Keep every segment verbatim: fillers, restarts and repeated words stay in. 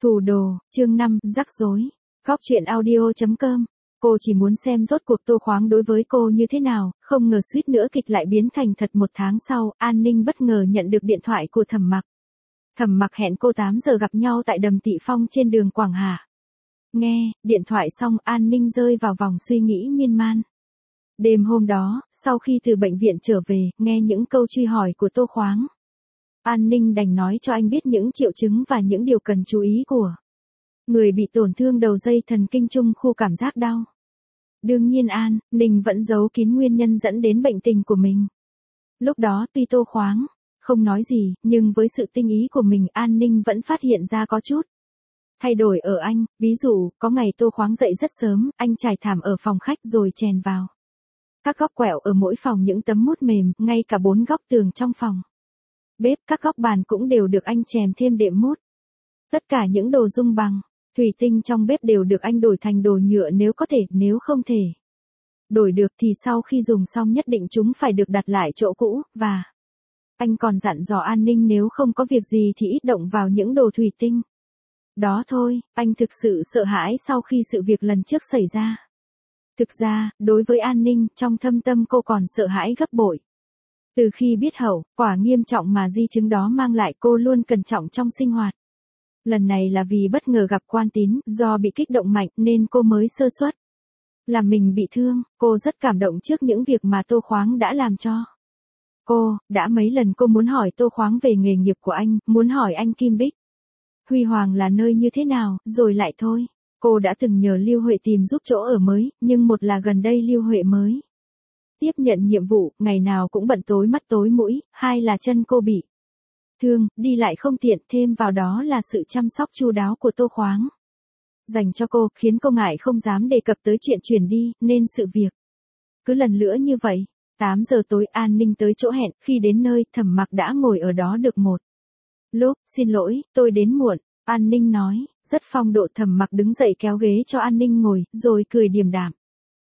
Thủ đồ, chương năm, rắc rối. Góc truyện audio chấm com. Cô chỉ muốn xem rốt cuộc Tô Khoáng đối với cô như thế nào, không ngờ suýt nữa kịch lại biến thành thật. Một tháng sau, An Ninh bất ngờ nhận được điện thoại của Thẩm Mặc. Thẩm Mặc hẹn cô tám giờ gặp nhau tại Đầm Tị Phong trên đường Quảng Hà. Nghe điện thoại xong, An Ninh rơi vào vòng suy nghĩ miên man. Đêm hôm đó, sau khi từ bệnh viện trở về, nghe những câu truy hỏi của Tô Khoáng, An Ninh đành nói cho anh biết những triệu chứng và những điều cần chú ý của người bị tổn thương đầu dây thần kinh trung khu cảm giác đau. Đương nhiên An Ninh vẫn giấu kín nguyên nhân dẫn đến bệnh tình của mình. Lúc đó tuy Tô Khoáng không nói gì, nhưng với sự tinh ý của mình, An Ninh vẫn phát hiện ra có chút thay đổi ở anh. Ví dụ, có ngày Tô Khoáng dậy rất sớm, anh trải thảm ở phòng khách rồi chèn vào các góc quẹo ở mỗi phòng những tấm mút mềm, ngay cả bốn góc tường trong phòng bếp, các góc bàn cũng đều được anh chèm thêm đệm mút. Tất cả những đồ dung bằng thủy tinh trong bếp đều được anh đổi thành đồ nhựa nếu có thể, nếu không thể đổi được thì sau khi dùng xong nhất định chúng phải được đặt lại chỗ cũ, và anh còn dặn dò An Ninh nếu không có việc gì thì ít động vào những đồ thủy tinh. Đó thôi, anh thực sự sợ hãi sau khi sự việc lần trước xảy ra. Thực ra, đối với An Ninh, trong thâm tâm cô còn sợ hãi gấp bội. Từ khi biết hậu quả nghiêm trọng mà di chứng đó mang lại, cô luôn cẩn trọng trong sinh hoạt. Lần này là vì bất ngờ gặp Quan Tín, do bị kích động mạnh nên cô mới sơ suất làm mình bị thương. Cô rất cảm động trước những việc mà Tô Khoáng đã làm cho cô. Đã mấy lần cô muốn hỏi Tô Khoáng về nghề nghiệp của anh, muốn hỏi anh Kim Bích Huy Hoàng là nơi như thế nào, rồi lại thôi. Cô đã từng nhờ Lưu Huệ tìm giúp chỗ ở mới, nhưng một là gần đây Lưu Huệ mới tiếp nhận nhiệm vụ, ngày nào cũng bận tối mắt tối mũi, hai là chân cô bị thương, đi lại không tiện, thêm vào đó là sự chăm sóc chu đáo của Tô Khoáng dành cho cô, khiến cô ngại không dám đề cập tới chuyện chuyển đi, nên sự việc cứ lần nữa như vậy. tám giờ tối, An Ninh tới chỗ hẹn, khi đến nơi, Thẩm Mặc đã ngồi ở đó được một lúc. Xin lỗi, tôi đến muộn, An Ninh nói, rất phong độ. Thẩm Mặc đứng dậy kéo ghế cho An Ninh ngồi, rồi cười điềm đạm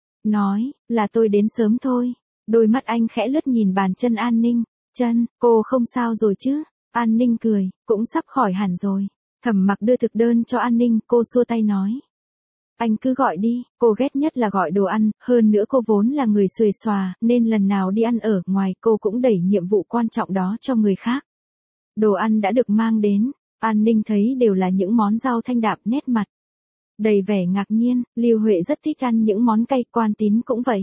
nói, là tôi đến sớm thôi. Đôi mắt anh khẽ lướt nhìn bàn chân An Ninh. Chân, cô không sao rồi chứ? An Ninh cười, cũng sắp khỏi hẳn rồi. Thẩm Mặc đưa thực đơn cho An Ninh, cô xua tay nói, anh cứ gọi đi. Cô ghét nhất là gọi đồ ăn, hơn nữa cô vốn là người xuề xòa, nên lần nào đi ăn ở ngoài cô cũng đẩy nhiệm vụ quan trọng đó cho người khác. Đồ ăn đã được mang đến, An Ninh thấy đều là những món rau thanh đạm, nét mặt đầy vẻ ngạc nhiên. Lưu Huệ rất thích ăn những món cay, Quan Tín cũng vậy.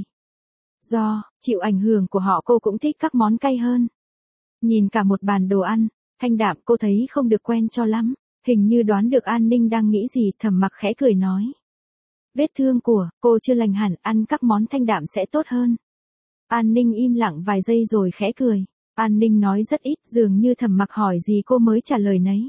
Do chịu ảnh hưởng của họ, cô cũng thích các món cay hơn. Nhìn cả một bàn đồ ăn thanh đạm, cô thấy không được quen cho lắm. Hình như đoán được An Ninh đang nghĩ gì, Thẩm Mặc khẽ cười nói, vết thương của cô chưa lành hẳn, ăn các món thanh đạm sẽ tốt hơn. An Ninh im lặng vài giây rồi khẽ cười. An Ninh nói rất ít, dường như Thẩm Mặc hỏi gì cô mới trả lời nấy.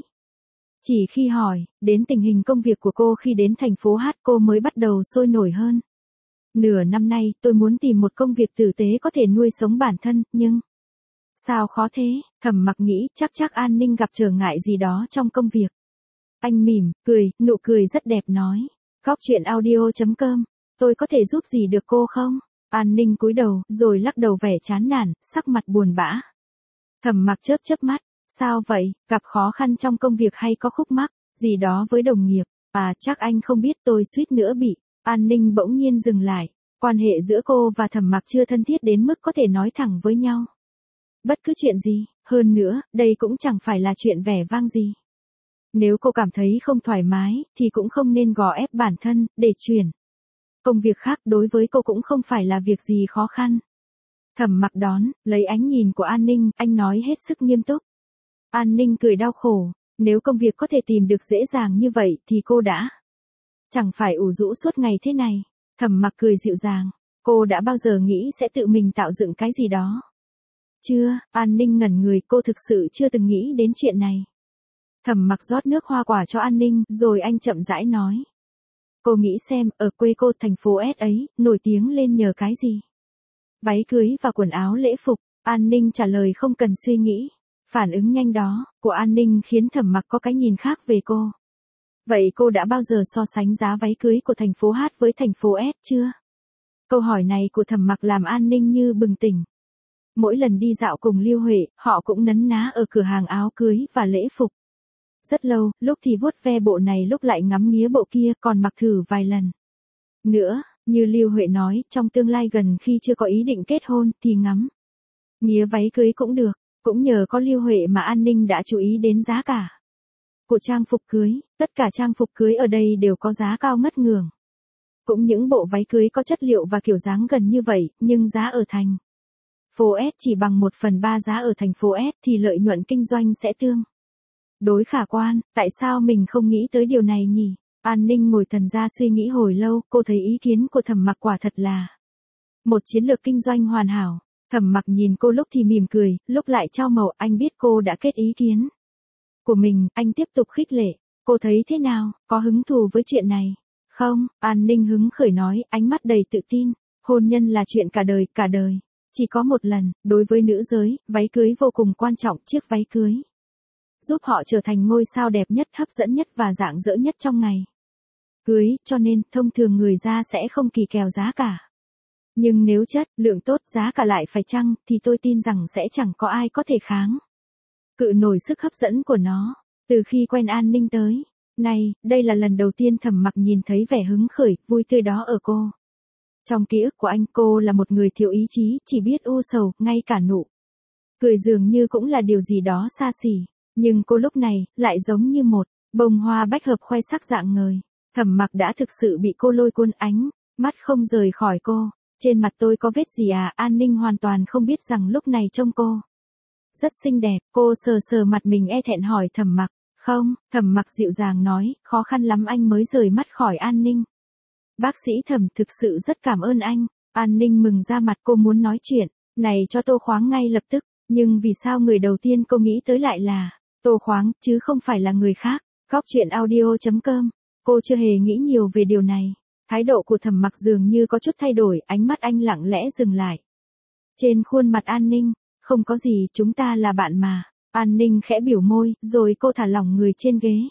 Chỉ khi hỏi đến tình hình công việc của cô khi đến thành phố Hát, cô mới bắt đầu sôi nổi hơn. Nửa năm nay, tôi muốn tìm một công việc tử tế có thể nuôi sống bản thân, nhưng sao khó thế? Thẩm Mặc nghĩ chắc chắc An Ninh gặp trở ngại gì đó trong công việc. Anh mỉm cười, nụ cười rất đẹp nói, góc truyện audio chấm com, tôi có thể giúp gì được cô không? An Ninh cúi đầu, rồi lắc đầu vẻ chán nản, sắc mặt buồn bã. Thẩm Mặc chớp chớp mắt, sao vậy, gặp khó khăn trong công việc hay có khúc mắc gì đó với đồng nghiệp? À, chắc anh không biết tôi suýt nữa bị. An Ninh bỗng nhiên dừng lại. Quan hệ giữa cô và Thẩm Mặc chưa thân thiết đến mức có thể nói thẳng với nhau bất cứ chuyện gì, hơn nữa, đây cũng chẳng phải là chuyện vẻ vang gì. Nếu cô cảm thấy không thoải mái, thì cũng không nên gò ép bản thân để chuyển công việc khác, đối với cô cũng không phải là việc gì khó khăn. Thẩm Mặc đón lấy ánh nhìn của An Ninh, anh nói hết sức nghiêm túc. An Ninh cười đau khổ, nếu công việc có thể tìm được dễ dàng như vậy thì cô đã chẳng phải ủ rũ suốt ngày thế này. Thẩm Mặc cười dịu dàng, cô đã bao giờ nghĩ sẽ tự mình tạo dựng cái gì đó? Chưa. An Ninh ngẩn người, cô thực sự chưa từng nghĩ đến chuyện này. Thẩm Mặc rót nước hoa quả cho An Ninh, rồi anh chậm rãi nói, cô nghĩ xem, ở quê cô, thành phố S ấy, nổi tiếng lên nhờ cái gì? Váy cưới và quần áo lễ phục. An Ninh trả lời không cần suy nghĩ. Phản ứng nhanh đó của An Ninh khiến Thẩm Mặc có cái nhìn khác về cô. Vậy cô đã bao giờ so sánh giá váy cưới của thành phố Hát với thành phố S chưa? Câu hỏi này của Thẩm Mặc làm An Ninh như bừng tỉnh. Mỗi lần đi dạo cùng Lưu Huệ, họ cũng nấn ná ở cửa hàng áo cưới và lễ phục. Rất lâu, lúc thì vuốt ve bộ này lúc lại ngắm nghía bộ kia, còn mặc thử vài lần. Nữa, như Lưu Huệ nói, trong tương lai gần khi chưa có ý định kết hôn thì ngắm nghía váy cưới cũng được. Cũng nhờ có Lưu Huệ mà An Ninh đã chú ý đến giá cả của trang phục cưới. Tất cả trang phục cưới ở đây đều có giá cao ngất ngường. Cũng những bộ váy cưới có chất liệu và kiểu dáng gần như vậy, nhưng giá ở thành phố S chỉ bằng một phần ba giá ở thành phố S thì lợi nhuận kinh doanh sẽ tương đối khả quan. Tại sao mình không nghĩ tới điều này nhỉ? An Ninh ngồi thần ra suy nghĩ hồi lâu, cô thấy ý kiến của Thẩm Mặc quả thật là một chiến lược kinh doanh hoàn hảo. Thẩm Mặc nhìn cô lúc thì mỉm cười, lúc lại trao màu. Anh biết cô đã kết ý kiến của mình, anh tiếp tục khích lệ. Cô thấy thế nào, có hứng thú với chuyện này? Không, An Ninh hứng khởi nói, ánh mắt đầy tự tin. Hôn nhân là chuyện cả đời, cả đời. Chỉ có một lần, đối với nữ giới, váy cưới vô cùng quan trọng. Chiếc váy cưới giúp họ trở thành ngôi sao đẹp nhất, hấp dẫn nhất và rạng rỡ nhất trong ngày cưới, cho nên thông thường người ra sẽ không kỳ kèo giá cả. Nhưng nếu chất, lượng tốt, giá cả lại phải chăng, thì tôi tin rằng sẽ chẳng có ai có thể kháng cự nổi sức hấp dẫn của nó. Từ khi quen An Ninh tới nay, đây là lần đầu tiên Thẩm Mặc nhìn thấy vẻ hứng khởi, vui tươi đó ở cô. Trong ký ức của anh, cô là một người thiếu ý chí, chỉ biết u sầu, ngay cả nụ cười dường như cũng là điều gì đó xa xỉ. Nhưng cô lúc này, lại giống như một bông hoa bách hợp khoe sắc rạng ngời. Thẩm Mặc đã thực sự bị cô lôi cuốn, ánh mắt không rời khỏi cô. Trên mặt tôi có vết gì à? An Ninh hoàn toàn không biết rằng lúc này trông cô rất xinh đẹp. Cô sờ sờ mặt mình e thẹn hỏi Thẩm Mặc. Không, Thẩm Mặc dịu dàng nói, khó khăn lắm anh mới rời mắt khỏi An Ninh. Bác sĩ Thẩm, thực sự rất cảm ơn anh. An Ninh mừng ra mặt, cô muốn nói chuyện này cho Tô Khoáng ngay lập tức. Nhưng vì sao người đầu tiên cô nghĩ tới lại là Tô Khoáng, chứ không phải là người khác? Góc truyện audio chấm com. Cô chưa hề nghĩ nhiều về điều này. Thái độ của Thẩm Mặc dường như có chút thay đổi, ánh mắt anh lặng lẽ dừng lại trên khuôn mặt An Ninh. Không có gì, chúng ta là bạn mà. An Ninh khẽ biểu môi, rồi cô thả lỏng người trên ghế.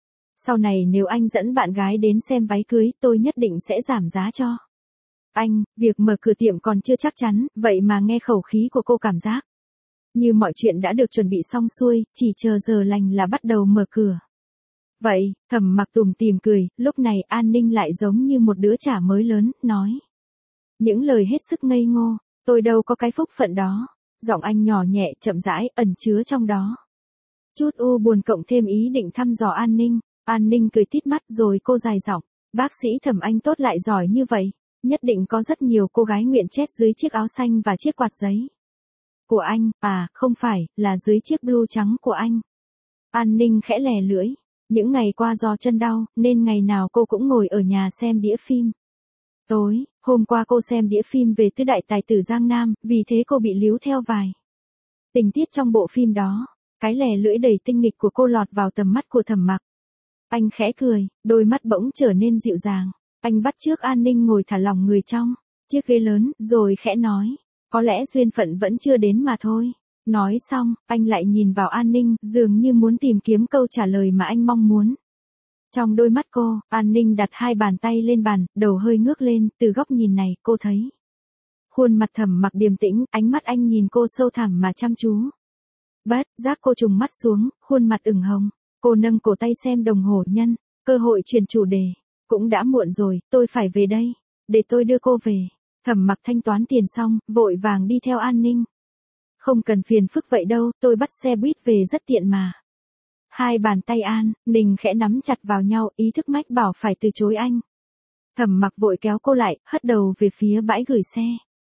Sau này nếu anh dẫn bạn gái đến xem váy cưới, tôi nhất định sẽ giảm giá cho anh. Việc mở cửa tiệm còn chưa chắc chắn, vậy mà nghe khẩu khí của cô cảm giác như mọi chuyện đã được chuẩn bị xong xuôi, chỉ chờ giờ lành là bắt đầu mở cửa. Vậy, Thẩm Mặc tủm tỉm cười, lúc này An Ninh lại giống như một đứa trẻ mới lớn, nói những lời hết sức ngây ngô. Tôi đâu có cái phúc phận đó. Giọng anh nhỏ nhẹ, chậm rãi, ẩn chứa trong đó chút u buồn cộng thêm ý định thăm dò An Ninh. An Ninh cười tít mắt rồi cô dài giọng. Bác sĩ Thẩm, anh tốt lại giỏi như vậy. Nhất định có rất nhiều cô gái nguyện chết dưới chiếc áo xanh và chiếc quạt giấy của anh. À, không phải, là dưới chiếc blue trắng của anh. An Ninh khẽ lè lưỡi. Những ngày qua do chân đau, nên ngày nào cô cũng ngồi ở nhà xem đĩa phim tối. Hôm qua cô xem đĩa phim về tứ đại tài tử Giang Nam, vì thế cô bị líu theo vài tình tiết trong bộ phim đó. Cái lè lưỡi đầy tinh nghịch của cô lọt vào tầm mắt của Thẩm Mặc. Anh khẽ cười, đôi mắt bỗng trở nên dịu dàng. Anh bắt chước An Ninh ngồi thả lỏng người trong chiếc ghế lớn, rồi khẽ nói, có lẽ duyên phận vẫn chưa đến mà thôi. Nói xong, anh lại nhìn vào An Ninh, dường như muốn tìm kiếm câu trả lời mà anh mong muốn. Trong đôi mắt cô, An Ninh đặt hai bàn tay lên bàn, đầu hơi ngước lên. Từ góc nhìn này, cô thấy khuôn mặt Thẩm Mặc điềm tĩnh, ánh mắt anh nhìn cô sâu thẳm mà chăm chú. Bất giác cô trùng mắt xuống, khuôn mặt ửng hồng. Cô nâng cổ tay xem đồng hồ, nhân cơ hội chuyển chủ đề. Cũng đã muộn rồi, tôi phải về đây. Để tôi đưa cô về. Thẩm Mặc thanh toán tiền xong, vội vàng đi theo An Ninh. Không cần phiền phức vậy đâu, tôi bắt xe buýt về rất tiện mà. Hai bàn tay An Ninh khẽ nắm chặt vào nhau, ý thức mách bảo phải từ chối anh. Thẩm Mặc vội kéo cô lại, hất đầu về phía bãi gửi xe.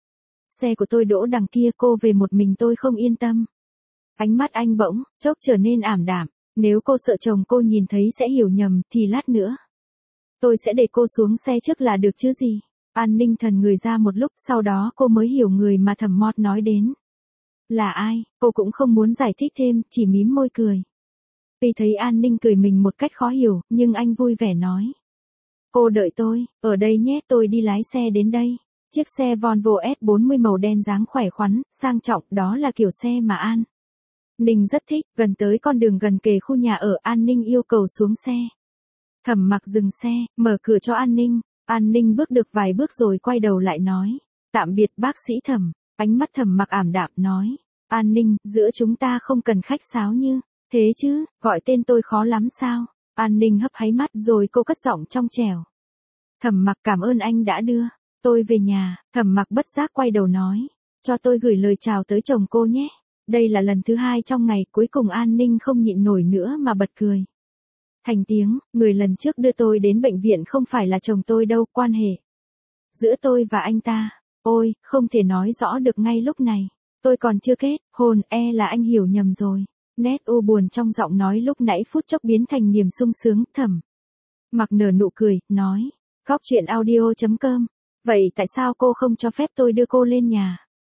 Xe của tôi đỗ đằng kia, cô về một mình tôi không yên tâm. Ánh mắt anh bỗng chốc trở nên ảm đạm. Nếu cô sợ chồng cô nhìn thấy sẽ hiểu nhầm, thì lát nữa tôi sẽ để cô xuống xe trước là được chứ gì. An Ninh thần người ra một lúc, sau đó cô mới hiểu người mà Thẩm Mọt nói đến là ai. Cô cũng không muốn giải thích thêm, chỉ mím môi cười. Vì thấy An Ninh cười mình một cách khó hiểu, nhưng anh vui vẻ nói. Cô đợi tôi, ở đây nhé, tôi đi lái xe đến đây. Chiếc xe Volvo S bốn mươi màu đen dáng khỏe khoắn, sang trọng, đó là kiểu xe mà An Ninh rất thích. Gần tới con đường gần kề khu nhà ở, An Ninh yêu cầu xuống xe. Thẩm Mặc dừng xe, mở cửa cho An Ninh. An Ninh bước được vài bước rồi quay đầu lại nói. Tạm biệt bác sĩ Thẩm. Ánh mắt Thẩm Mặc ảm đạm nói. An Ninh, giữa chúng ta không cần khách sáo như Thế chứ, gọi tên tôi khó lắm sao? An Ninh hấp háy mắt rồi cô cất giọng trong trẻo. Thẩm Mặc cảm ơn anh đã đưa tôi về nhà. Thẩm Mặc bất giác quay đầu nói. Cho tôi gửi lời chào tới chồng cô nhé. Đây là lần thứ hai trong ngày, cuối cùng An Ninh không nhịn nổi nữa mà bật cười. Thành tiếng, người lần trước đưa tôi đến bệnh viện không phải là chồng tôi đâu, quan hệ giữa tôi và anh ta. Ôi, không thể nói rõ được ngay lúc này. Tôi còn chưa kết hôn, e là anh hiểu nhầm rồi. Nét u buồn trong giọng nói lúc nãy phút chốc biến thành niềm sung sướng. Thẩm Mặc nở nụ cười, nói. Góc chuyện audio chấm com. Vậy tại sao cô không cho phép tôi đưa cô lên nhà?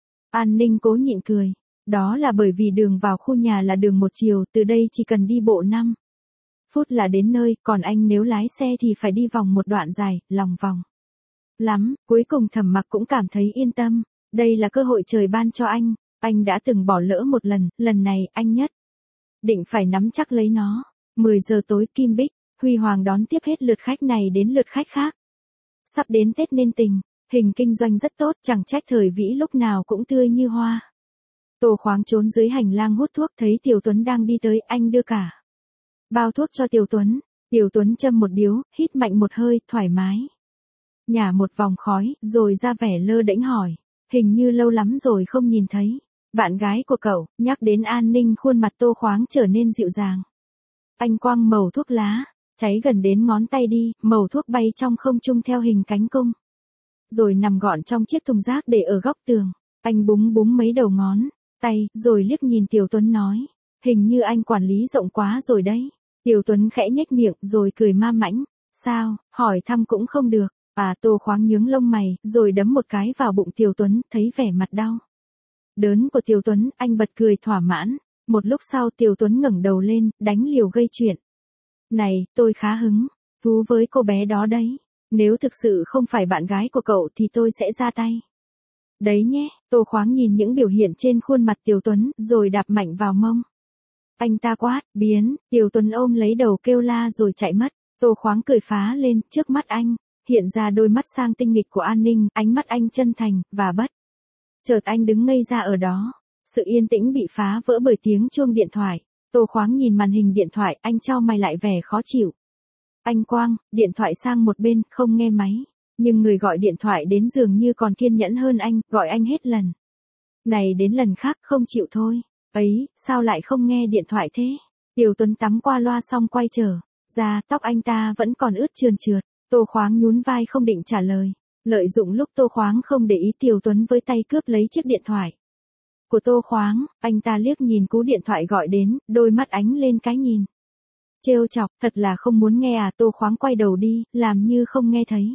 An Ninh cố nhịn cười. Đó là bởi vì đường vào khu nhà là đường một chiều, từ đây chỉ cần đi bộ năm phút là đến nơi, còn anh nếu lái xe thì phải đi vòng một đoạn dài, lòng vòng lắm. Cuối cùng Thẩm Mặc cũng cảm thấy yên tâm. Đây là cơ hội trời ban cho anh. Anh đã từng bỏ lỡ một lần, lần này anh nhất định phải nắm chắc lấy nó. mười giờ tối, Kim Bích, Huy Hoàng đón tiếp hết lượt khách này đến lượt khách khác. Sắp đến Tết nên tình hình kinh doanh rất tốt, chẳng trách Thời Vĩ lúc nào cũng tươi như hoa. Tô Khoáng trốn dưới hành lang hút thuốc, thấy Tiểu Tuấn đang đi tới, anh đưa cả bao thuốc cho Tiểu Tuấn. Tiểu Tuấn châm một điếu, hít mạnh một hơi, thoải mái nhả một vòng khói, rồi ra vẻ lơ đễnh hỏi. Hình như lâu lắm rồi không nhìn thấy bạn gái của cậu. Nhắc đến An Ninh, khuôn mặt Tô Khoáng trở nên dịu dàng. Anh quăng mẩu thuốc lá, cháy gần đến ngón tay đi, mẩu thuốc bay trong không trung theo hình cánh cung, rồi nằm gọn trong chiếc thùng rác để ở góc tường. Anh búng búng mấy đầu ngón tay, rồi liếc nhìn Tiểu Tuấn nói. Hình như anh quản lý rộng quá rồi đấy. Tiểu Tuấn khẽ nhếch miệng, rồi cười ma mãnh. Sao, hỏi thăm cũng không được. À, Tô Khoáng nhướng lông mày, rồi đấm một cái vào bụng Tiểu Tuấn, thấy vẻ mặt đau đớn của Tiểu Tuấn, anh bật cười thỏa mãn. Một lúc sau Tiểu Tuấn ngẩng đầu lên, đánh liều gây chuyện. Này, tôi khá hứng thú với cô bé đó đấy. Nếu thực sự không phải bạn gái của cậu thì tôi sẽ ra tay đấy nhé. Tô Khoáng nhìn những biểu hiện trên khuôn mặt Tiểu Tuấn, rồi đạp mạnh vào mông anh ta, quát, biến. Tiểu Tuấn ôm lấy đầu kêu la rồi chạy mất. Tô Khoáng cười phá lên, trước mắt anh hiện ra đôi mắt sang tinh nghịch của An Ninh, ánh mắt anh chân thành và bất chợt anh đứng ngây ra ở đó. Sự yên tĩnh bị phá vỡ bởi tiếng chuông điện thoại. Tô Khoáng nhìn màn hình điện thoại, anh chau mày lại vẻ khó chịu. Anh quăng điện thoại sang một bên, không nghe máy. Nhưng người gọi điện thoại đến dường như còn kiên nhẫn hơn anh, gọi anh hết lần này đến lần khác, không chịu thôi. Ấy, sao lại không nghe điện thoại thế? Tiểu Tuấn tắm qua loa xong quay trở ra, tóc anh ta vẫn còn ướt trườn trượt. Tô Khoáng nhún vai không định trả lời. Lợi dụng lúc Tô Khoáng không để ý, Tiểu Tuấn với tay cướp lấy chiếc điện thoại của Tô Khoáng. Anh ta liếc nhìn cú điện thoại gọi đến, đôi mắt ánh lên cái nhìn trêu chọc. Thật là không muốn nghe à? Tô Khoáng quay đầu đi, làm như không nghe thấy.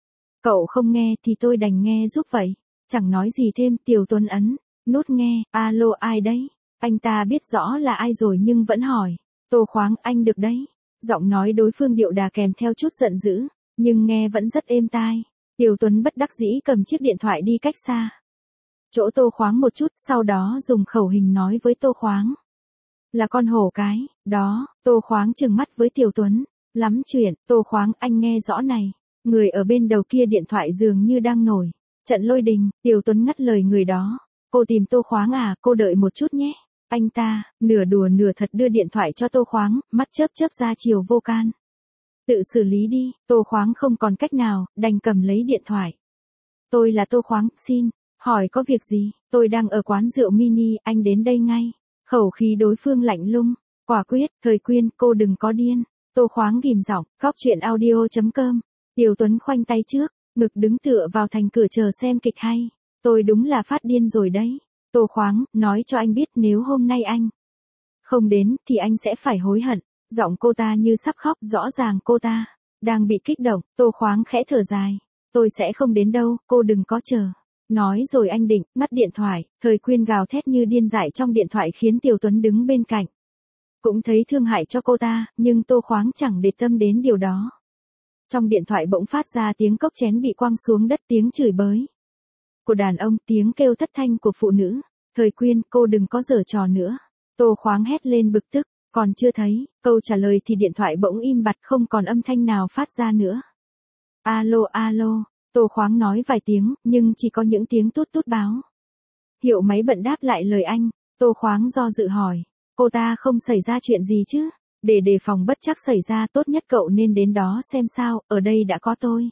Cậu không nghe thì tôi đành nghe giúp vậy. Chẳng nói gì thêm, Tiểu Tuấn ấn nút nghe. Alo, ai đấy? Anh ta biết rõ là ai rồi nhưng vẫn hỏi. Tô Khoáng, anh được đấy. Giọng nói đối phương điệu đà kèm theo chút giận dữ, nhưng nghe vẫn rất êm tai. Tiểu Tuấn bất đắc dĩ cầm chiếc điện thoại đi cách xa chỗ Tô Khoáng một chút, sau đó dùng khẩu hình nói với Tô Khoáng. Là con hổ cái, đó. Tô Khoáng trừng mắt với Tiểu Tuấn. Lắm chuyện. Tô Khoáng, anh nghe rõ này. Người ở bên đầu kia điện thoại dường như đang nổi trận lôi đình. Tiểu Tuấn ngắt lời người đó. Cô tìm Tô Khoáng à? Cô đợi một chút nhé. Anh ta, nửa đùa nửa thật đưa điện thoại cho Tô Khoáng, mắt chớp chớp ra chiều vô can. Tự xử lý đi. Tô Khoáng không còn cách nào, đành cầm lấy điện thoại. Tôi là Tô Khoáng, xin hỏi có việc gì? Tôi đang ở quán rượu mini, anh đến đây ngay. Khẩu khí đối phương lạnh lùng, quả quyết. Thời Quyên, cô đừng có điên. Tô Khoáng ghim giọng. Góc chuyện audio chấm com. Tiểu Tuấn khoanh tay trước ngực, đứng tựa vào thành cửa chờ xem kịch hay. Tôi đúng là phát điên rồi đấy. Tô Khoáng, nói cho anh biết nếu hôm nay anh không đến thì anh sẽ phải hối hận. Giọng cô ta như sắp khóc, rõ ràng cô ta đang bị kích động. Tô Khoáng khẽ thở dài. Tôi sẽ không đến đâu, cô đừng có chờ. Nói rồi anh định ngắt điện thoại. Thời Quyên gào thét như điên dại trong điện thoại khiến Tiểu Tuấn đứng bên cạnh cũng thấy thương hại cho cô ta, nhưng Tô Khoáng chẳng để tâm đến điều đó. Trong điện thoại bỗng phát ra tiếng cốc chén bị quăng xuống đất, tiếng chửi bới của đàn ông, tiếng kêu thất thanh của phụ nữ. Thời Quyên, cô đừng có giở trò nữa. Tô Khoáng hét lên bực tức. Còn chưa thấy câu trả lời thì điện thoại bỗng im bặt, không còn âm thanh nào phát ra nữa. Alo, alo. Tô Khoáng nói vài tiếng, nhưng chỉ có những tiếng tút tút báo hiệu máy bận đáp lại lời anh. Tô Khoáng do dự hỏi. cô ta không xảy ra chuyện gì chứ? Để đề phòng bất trắc xảy ra tốt nhất cậu nên đến đó xem sao, ở đây đã có tôi.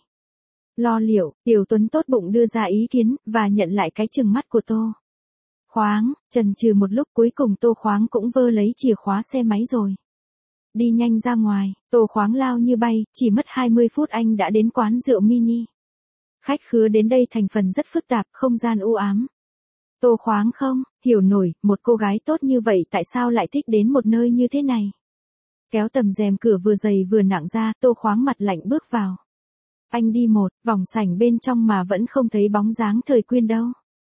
Lo liệu, Tiểu Tuấn tốt bụng đưa ra ý kiến, và nhận lại cái chừng mắt của Tô Khoáng, chần chừ một lúc cuối cùng Tô Khoáng cũng vơ lấy chìa khóa xe máy rồi. Đi nhanh ra ngoài, Tô Khoáng lao như bay, chỉ mất hai mươi phút anh đã đến quán rượu mini. Khách khứa đến đây thành phần rất phức tạp, không gian u ám. Tô Khoáng không hiểu nổi, một cô gái tốt như vậy tại sao lại thích đến một nơi như thế này. Kéo tầm rèm cửa vừa dày vừa nặng ra, Tô Khoáng mặt lạnh bước vào. Anh đi một vòng sảnh bên trong mà vẫn không thấy bóng dáng Thời Quyên đâu.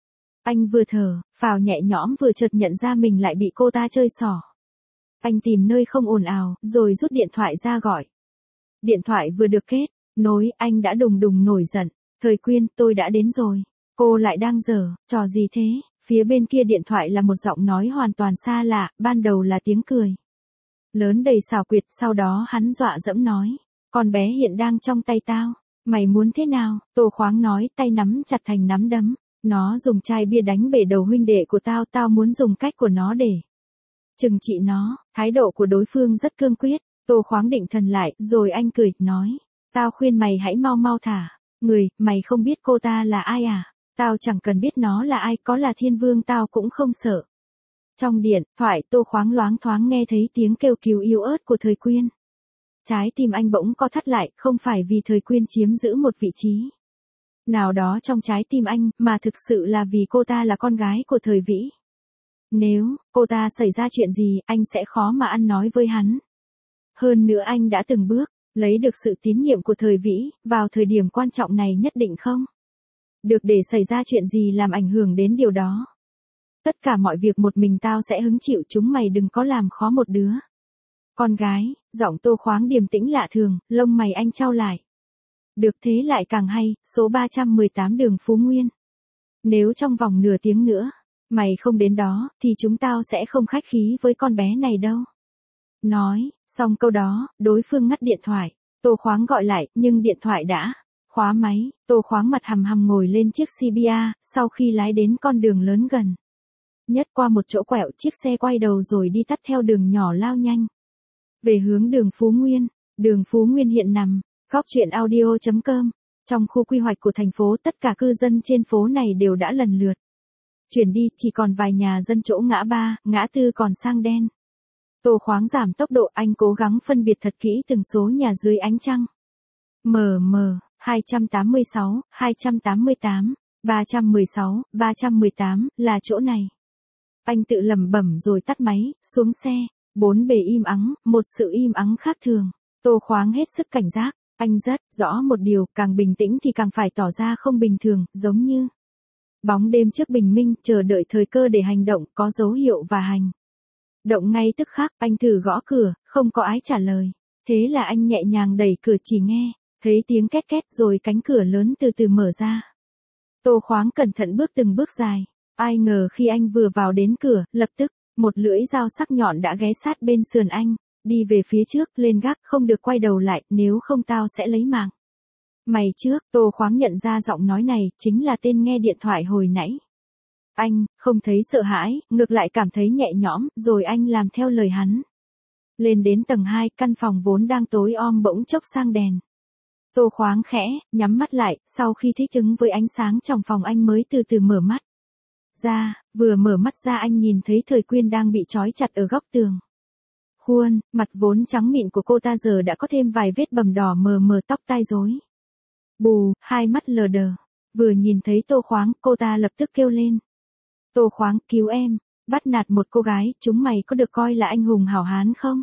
Anh vừa thở phào nhẹ nhõm vừa chợt nhận ra mình lại bị cô ta chơi xỏ. Anh tìm nơi không ồn ào, rồi rút điện thoại ra gọi. Điện thoại vừa được kết nối, anh đã đùng đùng nổi giận. Thời Quyên, tôi đã đến rồi. Cô lại đang giở trò gì thế? Phía bên kia điện thoại là một giọng nói hoàn toàn xa lạ, ban đầu là tiếng cười lớn đầy xảo quyệt, sau đó hắn dọa dẫm nói. Con bé hiện đang trong tay tao. Mày muốn thế nào? Tô Khoáng nói, tay nắm chặt thành nắm đấm. Nó dùng chai bia đánh bể đầu huynh đệ của tao, tao muốn dùng cách của nó để trừng trị nó. Thái độ của đối phương rất cương quyết. Tô Khoáng định thần lại, rồi anh cười, nói. Tao khuyên mày hãy mau mau thả. Người, mày không biết cô ta là ai à? Tao chẳng cần biết nó là ai, có là thiên vương tao cũng không sợ. Trong điện thoại, Tô Khoáng loáng thoáng nghe thấy tiếng kêu cứu yếu ớt của Thời Quyên. Trái tim anh bỗng co thắt lại, không phải vì Thời Quyên chiếm giữ một vị trí nào đó trong trái tim anh, mà thực sự là vì cô ta là con gái của Thời Vĩ. Nếu cô ta xảy ra chuyện gì, anh sẽ khó mà ăn nói với hắn. Hơn nữa anh đã từng bước lấy được sự tín nhiệm của Thời Vĩ, vào thời điểm quan trọng này nhất định không được để xảy ra chuyện gì làm ảnh hưởng đến điều đó. Tất cả mọi việc một mình tao sẽ hứng chịu, chúng mày đừng có làm khó một đứa con gái. Giọng Tô Khoáng điềm tĩnh lạ thường, lông mày anh chau lại. Được thế lại càng hay, số ba trăm mười tám đường Phú Nguyên. Nếu trong vòng nửa tiếng nữa, mày không đến đó, thì chúng tao sẽ không khách khí với con bé này đâu. Nói, xong câu đó, đối phương ngắt điện thoại. Tô Khoáng gọi lại, nhưng điện thoại đã khóa máy. Tô Khoáng mặt hầm hầm ngồi lên chiếc xê bê a, sau khi lái đến con đường lớn gần nhất qua một chỗ quẹo, chiếc xe quay đầu rồi đi tắt theo đường nhỏ lao nhanh về hướng đường Phú Nguyên. Đường Phú Nguyên hiện nằm góc truyện audio chấm com. Trong khu quy hoạch của thành phố, tất cả cư dân trên phố này đều đã lần lượt chuyển đi, chỉ còn vài nhà dân chỗ ngã ba, ngã tư còn sang đen. Tô Khoáng giảm tốc độ, anh cố gắng phân biệt thật kỹ từng số nhà dưới ánh trăng. Mờ mờ, hai trăm tám mươi sáu, hai trăm tám mươi tám, ba trăm mười sáu, ba trăm mười tám, là chỗ này. Anh tự lẩm bẩm rồi tắt máy, xuống xe. Bốn bề im ắng, một sự im ắng khác thường. Tô Khoáng hết sức cảnh giác. Anh rất rõ một điều, càng bình tĩnh thì càng phải tỏ ra không bình thường, giống như bóng đêm trước bình minh, chờ đợi thời cơ để hành động, có dấu hiệu và hành động ngay tức khắc. Anh thử gõ cửa, không có ai trả lời. Thế là anh nhẹ nhàng đẩy cửa, chỉ nghe thấy tiếng két két rồi cánh cửa lớn từ từ mở ra. Tô Khoáng cẩn thận bước từng bước dài. Ai ngờ khi anh vừa vào đến cửa, lập tức một lưỡi dao sắc nhọn đã ghé sát bên sườn anh. Đi về phía trước, lên gác, không được quay đầu lại, nếu không tao sẽ lấy mạng mày trước. Tô Khoáng nhận ra giọng nói này chính là tên nghe điện thoại hồi nãy. Anh không thấy sợ hãi, ngược lại cảm thấy nhẹ nhõm, rồi anh làm theo lời hắn. Lên đến tầng hai, căn phòng vốn đang tối om bỗng chốc sang đèn. Tô Khoáng khẽ nhắm mắt lại, sau khi thích ứng với ánh sáng trong phòng anh mới từ từ mở mắt ra. Vừa mở mắt ra anh nhìn thấy Thời Quyên đang bị trói chặt ở góc tường. Khuôn mặt vốn trắng mịn của cô ta giờ đã có thêm vài vết bầm đỏ mờ mờ, tóc tai rối bù, hai mắt lờ đờ. Vừa nhìn thấy Tô Khoáng, cô ta lập tức kêu lên. Tô Khoáng, cứu em, bắt nạt một cô gái, chúng mày có được coi là anh hùng hảo hán không?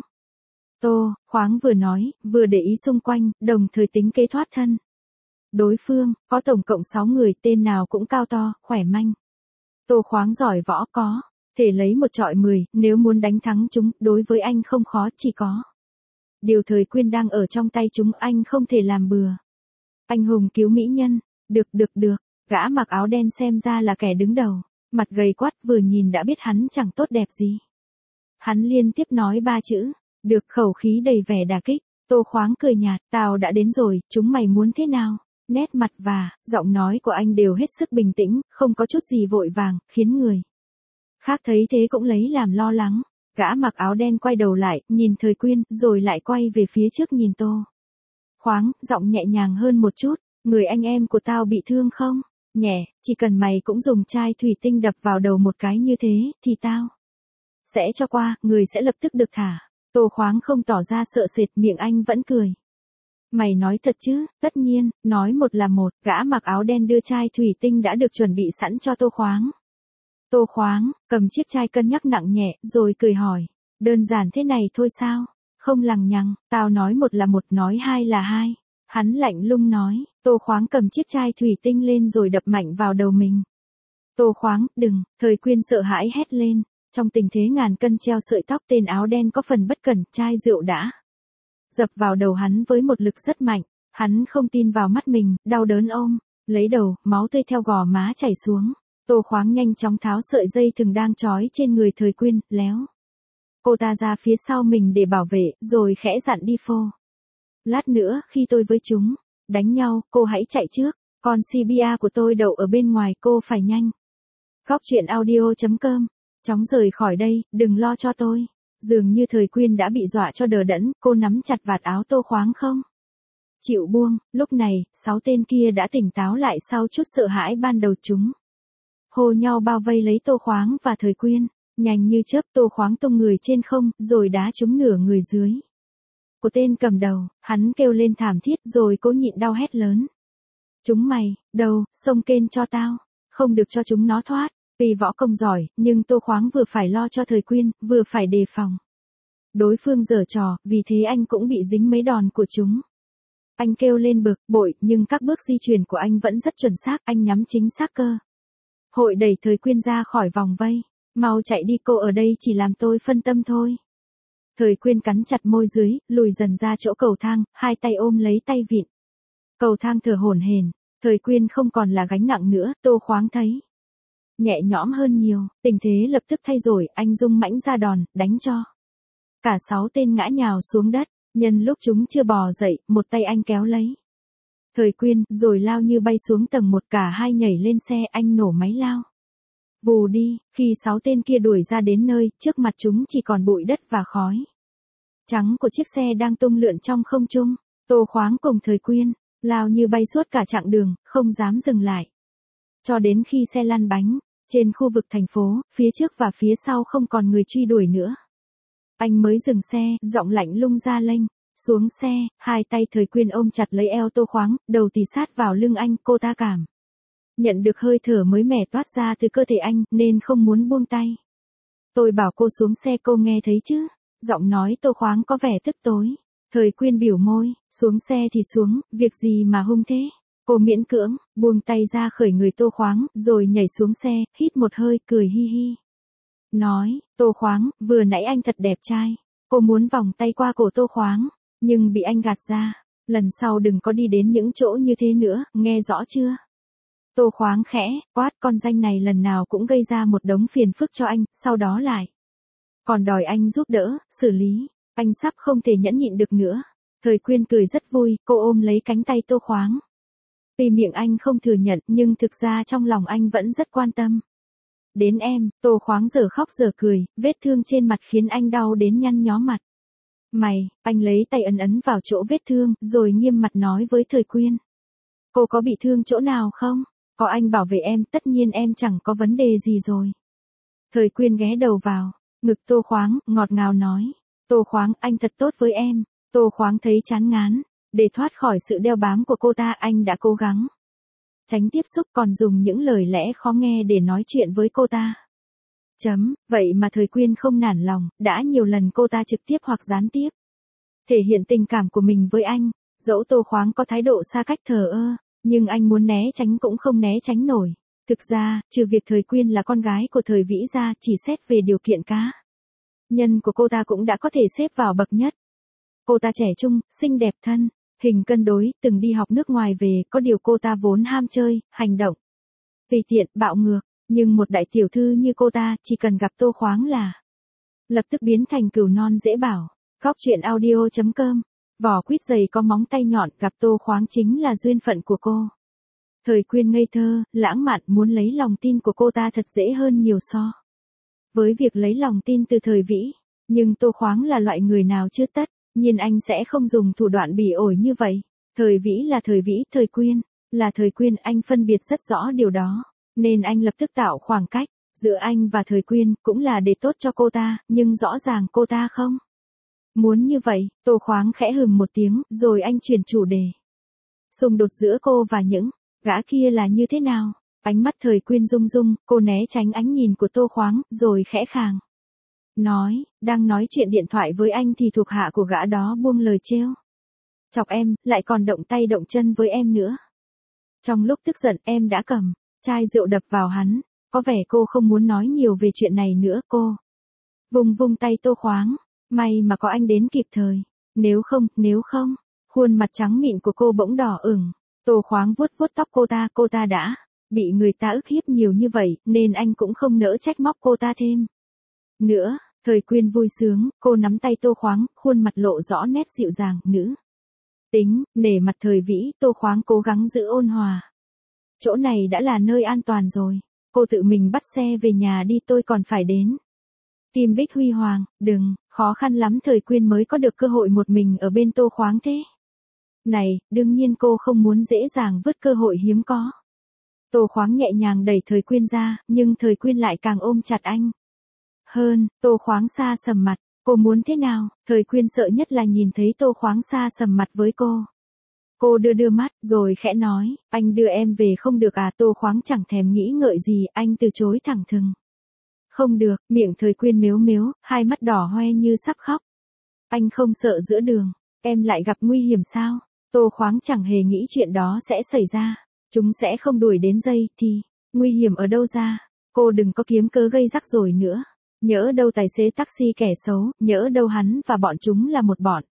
Tô Khoáng vừa nói, vừa để ý xung quanh, đồng thời tính kế thoát thân. Đối phương, có tổng cộng sáu người, tên nào cũng cao to, khỏe manh. Tô Khoáng giỏi võ, có thể lấy một trọi mười, nếu muốn đánh thắng chúng, đối với anh không khó, chỉ có điều Thời Quyên đang ở trong tay chúng, anh không thể làm bừa. Anh hùng cứu mỹ nhân, được được được. Gã mặc áo đen xem ra là kẻ đứng đầu, mặt gầy quắt, vừa nhìn đã biết hắn chẳng tốt đẹp gì. Hắn liên tiếp nói ba chữ, được, khẩu khí đầy vẻ đả kích. Tô Khoáng cười nhạt, tao đã đến rồi, chúng mày muốn thế nào? Nét mặt và giọng nói của anh đều hết sức bình tĩnh, không có chút gì vội vàng, khiến người khác thấy thế cũng lấy làm lo lắng. Gã mặc áo đen quay đầu lại, nhìn Thời Quyên, rồi lại quay về phía trước nhìn Tô Khoáng, giọng nhẹ nhàng hơn một chút, người anh em của tao bị thương không? Nhẹ, chỉ cần mày cũng dùng chai thủy tinh đập vào đầu một cái như thế, thì tao sẽ cho qua, người sẽ lập tức được thả. Tô Khoáng không tỏ ra sợ sệt, miệng anh vẫn cười. Mày nói thật chứ? Tất nhiên, nói một là một, gã mặc áo đen đưa chai thủy tinh đã được chuẩn bị sẵn cho Tô Khoáng. Tô Khoáng, cầm chiếc chai cân nhắc nặng nhẹ, rồi cười hỏi. Đơn giản thế này thôi sao? Không lằng nhằng, tao nói một là một, nói hai là hai. Hắn lạnh lùng nói, Tô Khoáng cầm chiếc chai thủy tinh lên rồi đập mạnh vào đầu mình. Tô Khoáng, đừng, Thời Quyên sợ hãi hét lên. Trong tình thế ngàn cân treo sợi tóc, tên áo đen có phần bất cẩn, chai rượu đã dập vào đầu hắn với một lực rất mạnh. Hắn không tin vào mắt mình, đau đớn ôm lấy đầu, máu tươi theo gò má chảy xuống. Tô Khoáng nhanh chóng tháo sợi dây thừng đang trói trên người Thời Quyên, léo cô ta ra phía sau mình để bảo vệ, rồi khẽ dặn đi phô. Lát nữa, khi tôi với chúng đánh nhau, cô hãy chạy trước, còn xê bê a của tôi đậu ở bên ngoài, cô phải nhanh. Góc truyện audio chấm com. Chóng rời khỏi đây, đừng lo cho tôi. Dường như Thời Quyên đã bị dọa cho đờ đẫn, cô nắm chặt vạt áo Tô Khoáng không chịu buông. Lúc này, sáu tên kia đã tỉnh táo lại sau chút sợ hãi ban đầu. Chúng hô nhau bao vây lấy Tô Khoáng và Thời Quyên. Nhanh như chớp, Tô Khoáng tung người trên không, rồi đá trúng nửa người dưới của tên cầm đầu. Hắn kêu lên thảm thiết, rồi cố nhịn đau hét lớn. Chúng mày, đâu, xông kên cho tao, không được cho chúng nó thoát. Tuy võ công giỏi, nhưng Tô Khoáng vừa phải lo cho Thời Quyên, vừa phải đề phòng đối phương giở trò, vì thế anh cũng bị dính mấy đòn của chúng. Anh kêu lên bực bội, nhưng các bước di chuyển của anh vẫn rất chuẩn xác, anh nhắm chính xác cơ hội đẩy Thời Quyên ra khỏi vòng vây. Mau chạy đi, cô ở đây chỉ làm tôi phân tâm thôi. Thời Quyên cắn chặt môi dưới, lùi dần ra chỗ cầu thang, hai tay ôm lấy tay vịn cầu thang thở hổn hển. Thời Quyên không còn là gánh nặng nữa. Tô Khoáng thấy nhẹ nhõm hơn nhiều, tình thế lập tức thay đổi, anh dung mãnh ra đòn, đánh cho cả sáu tên ngã nhào xuống đất. Nhân lúc chúng chưa bò dậy, một tay anh kéo lấy Thời Quyên, rồi lao như bay xuống tầng một. Cả hai nhảy lên xe, anh nổ máy lao vù đi. Khi sáu tên kia đuổi ra đến nơi, trước mặt chúng chỉ còn bụi đất và khói trắng của chiếc xe đang tung lượn trong không trung. Tô Khoáng cùng Thời Quyên lao như bay suốt cả chặng đường, không dám dừng lại cho đến khi xe lăn bánh. Trên khu vực thành phố, phía trước và phía sau không còn người truy đuổi nữa. Anh mới dừng xe, giọng lạnh lùng ra lệnh. Xuống xe, hai tay Thời Quyên ôm chặt lấy eo Tô Khoáng, đầu tì sát vào lưng anh. Cô ta cảm nhận được hơi thở mới mẻ toát ra từ cơ thể anh, nên không muốn buông tay. Tôi bảo cô xuống xe, cô nghe thấy chứ? Giọng nói Tô Khoáng có vẻ tức tối. Thời Quyên biểu môi, xuống xe thì xuống, việc gì mà hung thế? Cô miễn cưỡng, buông tay ra khởi người Tô Khoáng, rồi nhảy xuống xe, hít một hơi, cười hi hi. Nói, Tô Khoáng, vừa nãy anh thật đẹp trai. Cô muốn vòng tay qua cổ Tô Khoáng, nhưng bị anh gạt ra. Lần sau đừng có đi đến những chỗ như thế nữa, nghe rõ chưa? Tô Khoáng khẽ quát, con danh này lần nào cũng gây ra một đống phiền phức cho anh, sau đó lại còn đòi anh giúp đỡ, xử lý. Anh sắp không thể nhẫn nhịn được nữa. Thời Quyên cười rất vui, cô ôm lấy cánh tay Tô Khoáng. Tuy miệng anh không thừa nhận, nhưng thực ra trong lòng anh vẫn rất quan tâm đến em. Tô Khoáng giờ khóc giờ cười, vết thương trên mặt khiến anh đau đến nhăn nhó mặt. Mày, anh lấy tay ấn ấn vào chỗ vết thương, rồi nghiêm mặt nói với Thời Quyên. Cô có bị thương chỗ nào không? Có anh bảo vệ em, tất nhiên em chẳng có vấn đề gì rồi. Thời Quyên ghé đầu vào ngực Tô Khoáng, ngọt ngào nói. Tô Khoáng, anh thật tốt với em. Tô Khoáng thấy chán ngán. Để thoát khỏi sự đeo bám của cô ta, anh đã cố gắng tránh tiếp xúc, còn dùng những lời lẽ khó nghe để nói chuyện với cô ta. Chấm, vậy mà Thời Quyên không nản lòng, đã nhiều lần cô ta trực tiếp hoặc gián tiếp thể hiện tình cảm của mình với anh. Dẫu Tô Khoáng có thái độ xa cách thờ ơ, nhưng anh muốn né tránh cũng không né tránh nổi. Thực ra, trừ việc Thời Quyên là con gái của Thời Vĩ ra, chỉ xét về điều kiện cá nhân của cô ta cũng đã có thể xếp vào bậc nhất. Cô ta trẻ trung, xinh đẹp, thân hình cân đối, từng đi học nước ngoài về, có điều cô ta vốn ham chơi, hành động tùy tiện, bạo ngược, nhưng một đại tiểu thư như cô ta, chỉ cần gặp Tô Khoáng là lập tức biến thành cừu non dễ bảo. Góc truyện audio chấm com. Vỏ quýt dày có móng tay nhọn, gặp Tô Khoáng chính là duyên phận của cô. Thời Quyên ngây thơ, lãng mạn, muốn lấy lòng tin của cô ta thật dễ hơn nhiều so với việc lấy lòng tin từ Thời Vĩ. Nhưng Tô Khoáng là loại người nào chưa tất, nhiên anh sẽ không dùng thủ đoạn bỉ ổi như vậy. Thời Vĩ là Thời Vĩ, Thời Quyên là Thời Quyên, anh phân biệt rất rõ điều đó, nên anh lập tức tạo khoảng cách giữa anh và Thời Quyên, cũng là để tốt cho cô ta, nhưng rõ ràng cô ta không muốn như vậy. Tô Khoáng khẽ hừm một tiếng, rồi anh chuyển chủ đề. Xung đột giữa cô và những gã kia là như thế nào? Ánh mắt Thời Quyên rung rung, cô né tránh ánh nhìn của Tô Khoáng, rồi khẽ khàng nói, đang nói chuyện điện thoại với anh thì thuộc hạ của gã đó buông lời trêu chọc em, lại còn động tay động chân với em nữa. Trong lúc tức giận em đã cầm chai rượu đập vào hắn, có vẻ cô không muốn nói nhiều về chuyện này nữa. Cô vùng vung tay Tô Khoáng, may mà có anh đến kịp thời, nếu không, nếu không, khuôn mặt trắng mịn của cô bỗng đỏ ửng. Tô Khoáng vuốt vuốt tóc cô ta, cô ta đã bị người ta ức hiếp nhiều như vậy, nên anh cũng không nỡ trách móc cô ta thêm nữa. Thời Quyên vui sướng, cô nắm tay Tô Khoáng, khuôn mặt lộ rõ nét dịu dàng, nữ tính, nể mặt Thời Vĩ. Tô Khoáng cố gắng giữ ôn hòa. Chỗ này đã là nơi an toàn rồi, cô tự mình bắt xe về nhà đi, tôi còn phải đến tìm Bích Huy Hoàng. Đừng, khó khăn lắm Thời Quyên mới có được cơ hội một mình ở bên Tô Khoáng thế này, đương nhiên cô không muốn dễ dàng vứt cơ hội hiếm có. Tô Khoáng nhẹ nhàng đẩy Thời Quyên ra, nhưng Thời Quyên lại càng ôm chặt anh hơn. Tô Khoáng xa sầm mặt, cô muốn thế nào? Thời Quyên sợ nhất là nhìn thấy Tô Khoáng xa sầm mặt với cô. Cô đưa đưa mắt, rồi khẽ nói, anh đưa em về không được à? Tô Khoáng chẳng thèm nghĩ ngợi gì, anh từ chối thẳng thừng. Không được, miệng Thời Quyên mếu mếu, hai mắt đỏ hoe như sắp khóc. Anh không sợ giữa đường em lại gặp nguy hiểm sao? Tô Khoáng chẳng hề nghĩ chuyện đó sẽ xảy ra. Chúng sẽ không đuổi đến giây, thì nguy hiểm ở đâu ra? Cô đừng có kiếm cớ gây rắc rối nữa. Nhỡ đâu tài xế taxi kẻ xấu, nhỡ đâu hắn và bọn chúng là một bọn.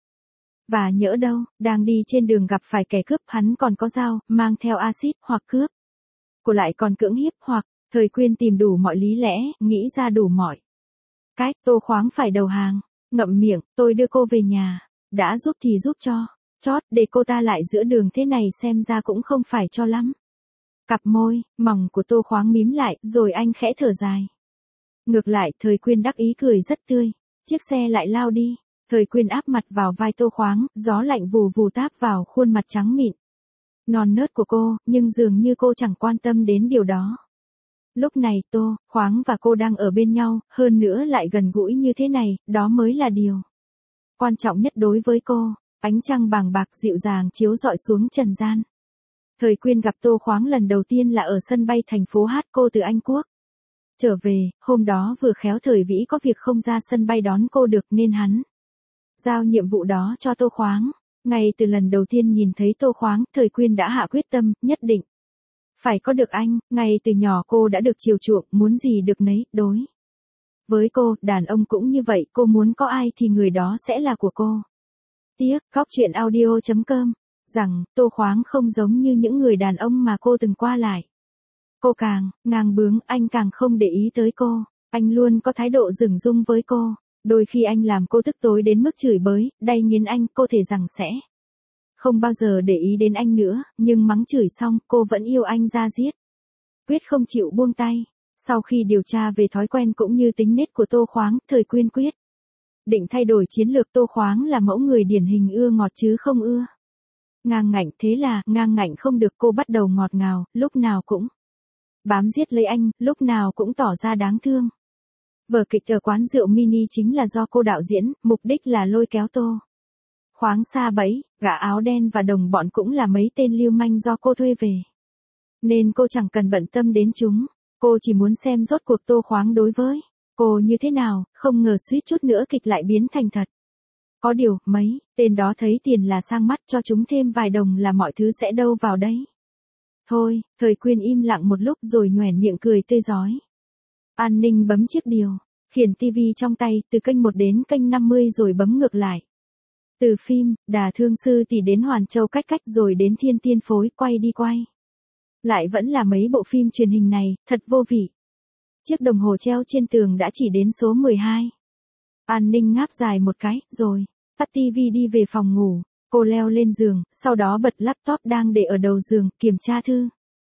Và nhỡ đâu, đang đi trên đường gặp phải kẻ cướp, hắn còn có dao, mang theo axit, hoặc cướp. Cô lại còn cưỡng hiếp, hoặc, Thời Quyên tìm đủ mọi lý lẽ, nghĩ ra đủ mọi cách. Tô Khoáng phải đầu hàng, ngậm miệng, tôi đưa cô về nhà. Đã giúp thì giúp cho, chót, để cô ta lại giữa đường thế này xem ra cũng không phải cho lắm. Cặp môi mỏng của Tô Khoáng mím lại, rồi anh khẽ thở dài. Ngược lại, Thời Quyên đắc ý cười rất tươi. Chiếc xe lại lao đi. Thời Quyên áp mặt vào vai Tô Khoáng, gió lạnh vù vù táp vào khuôn mặt trắng mịn non nớt của cô, nhưng dường như cô chẳng quan tâm đến điều đó. Lúc này Tô Khoáng và cô đang ở bên nhau, hơn nữa lại gần gũi như thế này, đó mới là điều quan trọng nhất đối với cô. Ánh trăng bàng bạc dịu dàng chiếu rọi xuống trần gian. Thời Quyên gặp Tô Khoáng lần đầu tiên là ở sân bay thành phố Hát cô từ Anh Quốc. Trở về, hôm đó vừa khéo Thời Vĩ có việc không ra sân bay đón cô được nên hắn giao nhiệm vụ đó cho Tô Khoáng. Ngay từ lần đầu tiên nhìn thấy Tô Khoáng, Thời Quyên đã hạ quyết tâm, nhất định phải có được anh. Ngay từ nhỏ cô đã được chiều chuộng, muốn gì được nấy. Đối với cô, đàn ông cũng như vậy, cô muốn có ai thì người đó sẽ là của cô. Tiếc, góc truyện audio chấm com rằng, Tô Khoáng không giống như những người đàn ông mà cô từng qua lại. Cô càng ngang bướng, anh càng không để ý tới cô. Anh luôn có thái độ dửng dưng với cô. Đôi khi anh làm cô tức tối đến mức chửi bới, đay nghiến anh. Cô thề rằng sẽ không bao giờ để ý đến anh nữa, nhưng mắng chửi xong, cô vẫn yêu anh ra giết. Quyết không chịu buông tay. Sau khi điều tra về thói quen cũng như tính nết của Tô Khoáng, Thời Quyên quyết định thay đổi chiến lược. Tô Khoáng là mẫu người điển hình ưa ngọt chứ không ưa ngang ngạnh. Thế là, ngang ngạnh không được, cô bắt đầu ngọt ngào, lúc nào cũng bám giết lấy anh, lúc nào cũng tỏ ra đáng thương. Vở kịch ở quán rượu mini chính là do cô đạo diễn, mục đích là lôi kéo Tô Khoáng sa bẫy. Gã áo đen và đồng bọn cũng là mấy tên lưu manh do cô thuê về, nên cô chẳng cần bận tâm đến chúng. Cô chỉ muốn xem rốt cuộc Tô Khoáng đối với cô như thế nào. Không ngờ suýt chút nữa kịch lại biến thành thật. Có điều, mấy tên đó thấy tiền là sang mắt, cho chúng thêm vài đồng là mọi thứ sẽ đâu vào đấy. Thôi, Thời Quyên im lặng một lúc rồi nhoẻn miệng cười tươi rói. An Ninh bấm chiếc điều khiển tivi trong tay, từ kênh một đến kênh năm mươi rồi bấm ngược lại. Từ phim Đà Thương Sư thì đến Hoàn Châu Cách Cách rồi đến Thiên Tiên Phối, quay đi quay lại vẫn là mấy bộ phim truyền hình này, thật vô vị. Chiếc đồng hồ treo trên tường đã chỉ đến số mười hai. An Ninh ngáp dài một cái, rồi tắt tivi đi về phòng ngủ. Cô leo lên giường, sau đó bật laptop đang để ở đầu giường, kiểm tra thư.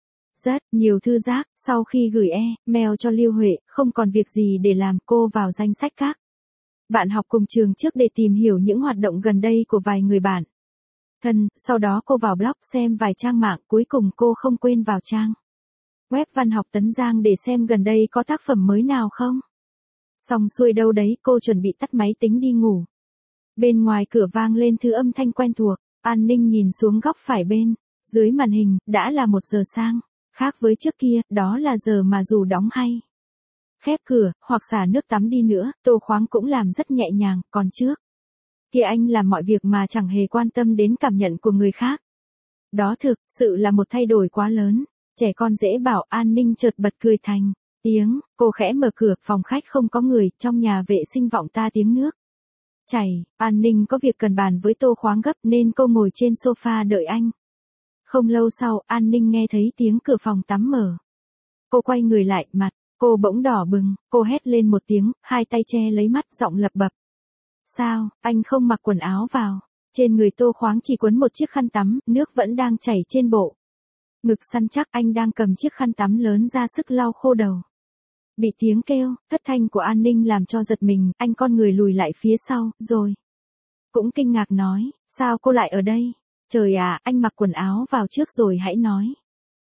Rất nhiều thư rác, sau khi gửi e-mail cho Lưu Huệ, không còn việc gì để làm, cô vào danh sách các bạn học cùng trường trước để tìm hiểu những hoạt động gần đây của vài người bạn thân, sau đó cô vào blog xem vài trang mạng, cuối cùng cô không quên vào trang web văn học Tấn Giang để xem gần đây có tác phẩm mới nào không. Xong xuôi đâu đấy, cô chuẩn bị tắt máy tính đi ngủ. Bên ngoài cửa vang lên thứ âm thanh quen thuộc, An Ninh nhìn xuống góc phải bên, dưới màn hình, đã là một giờ sang, khác với trước kia, đó là giờ mà dù đóng hay khép cửa, hoặc xả nước tắm đi nữa, Tô Khoáng cũng làm rất nhẹ nhàng, còn trước kia anh làm mọi việc mà chẳng hề quan tâm đến cảm nhận của người khác. Đó thực sự là một thay đổi quá lớn, trẻ con dễ bảo. An Ninh chợt bật cười thành tiếng, cô khẽ mở cửa, phòng khách không có người, trong nhà vệ sinh vọng ta tiếng nước chảy. An Ninh có việc cần bàn với Tô Khoáng gấp nên cô ngồi trên sofa đợi anh. Không lâu sau, An Ninh nghe thấy tiếng cửa phòng tắm mở. Cô quay người lại, mặt cô bỗng đỏ bừng, cô hét lên một tiếng, hai tay che lấy mắt, giọng lập bập. Sao, anh không mặc quần áo vào? Trên người Tô Khoáng chỉ quấn một chiếc khăn tắm, nước vẫn đang chảy trên bộ ngực săn chắc, anh đang cầm chiếc khăn tắm lớn ra sức lau khô đầu. Bị tiếng kêu thất thanh của An Ninh làm cho giật mình, anh con người lùi lại phía sau, rồi cũng kinh ngạc nói, sao cô lại ở đây? Trời à, anh mặc quần áo vào trước rồi hãy nói.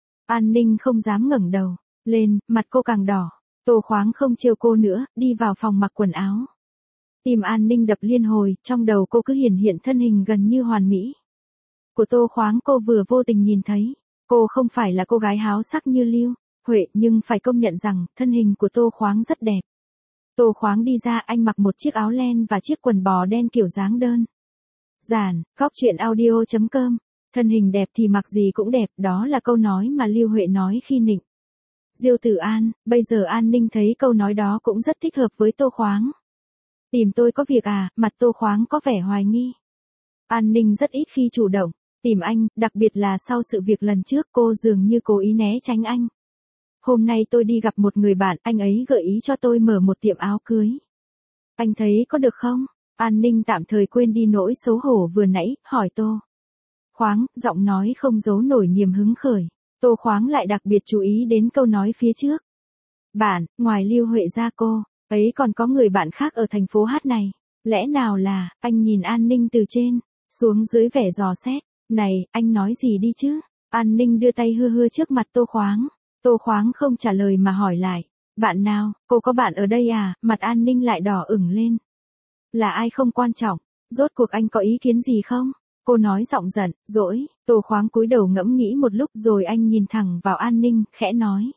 An Ninh không dám ngẩng đầu lên, mặt cô càng đỏ. Tô Khoáng không trêu cô nữa, đi vào phòng mặc quần áo. Tim An Ninh đập liên hồi, trong đầu cô cứ hiển hiện thân hình gần như hoàn mỹ của Tô Khoáng. Cô vừa vô tình nhìn thấy, cô không phải là cô gái háo sắc như Lưu Huệ, nhưng phải công nhận rằng, thân hình của Tô Khoáng rất đẹp. Tô Khoáng đi ra, anh mặc một chiếc áo len và chiếc quần bò đen kiểu dáng đơn giản. Góc chuyện audio chấm com. Thân hình đẹp thì mặc gì cũng đẹp, đó là câu nói mà Lưu Huệ nói khi nịnh Diêu Tử An. Bây giờ An Ninh thấy câu nói đó cũng rất thích hợp với Tô Khoáng. Tìm tôi có việc à? Mặt Tô Khoáng có vẻ hoài nghi. An Ninh rất ít khi chủ động tìm anh, đặc biệt là sau sự việc lần trước, cô dường như cố ý né tránh anh. Hôm nay tôi đi gặp một người bạn, anh ấy gợi ý cho tôi mở một tiệm áo cưới. Anh thấy có được không? An Ninh tạm thời quên đi nỗi xấu hổ vừa nãy, hỏi Tô Khoáng, giọng nói không giấu nổi niềm hứng khởi. Tô Khoáng lại đặc biệt chú ý đến câu nói phía trước. Bạn, ngoài Lưu Huệ ra cô ấy còn có người bạn khác ở thành phố Hát này. Lẽ nào là, anh nhìn An Ninh từ trên xuống dưới vẻ dò xét. Này, anh nói gì đi chứ? An Ninh đưa tay hưa hưa trước mặt Tô Khoáng. Tô Khoáng không trả lời mà hỏi lại. Bạn nào, cô có bạn ở đây à? Mặt An Ninh lại đỏ ửng lên. Là ai không quan trọng. Rốt cuộc anh có ý kiến gì không? Cô nói giọng giận, dỗi. Tô Khoáng cúi đầu ngẫm nghĩ một lúc rồi anh nhìn thẳng vào An Ninh, khẽ nói.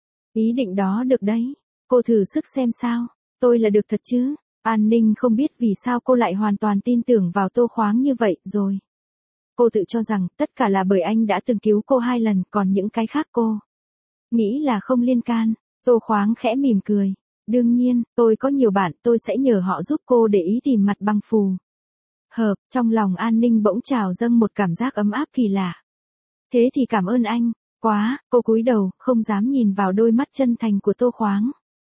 Ý định đó được đấy. Cô thử sức xem sao. Tôi là được thật chứ? An Ninh không biết vì sao cô lại hoàn toàn tin tưởng vào Tô Khoáng như vậy, rồi. Cô tự cho rằng, tất cả là bởi anh đã từng cứu cô hai lần, còn những cái khác cô nghĩ là không liên can. Tô Khoáng khẽ mỉm cười. Đương nhiên, tôi có nhiều bạn, tôi sẽ nhờ họ giúp cô để ý tìm mặt bằng phù hợp. Trong lòng An Ninh bỗng trào dâng một cảm giác ấm áp kỳ lạ. Thế thì cảm ơn anh. Quá, cô cúi đầu, không dám nhìn vào đôi mắt chân thành của Tô Khoáng.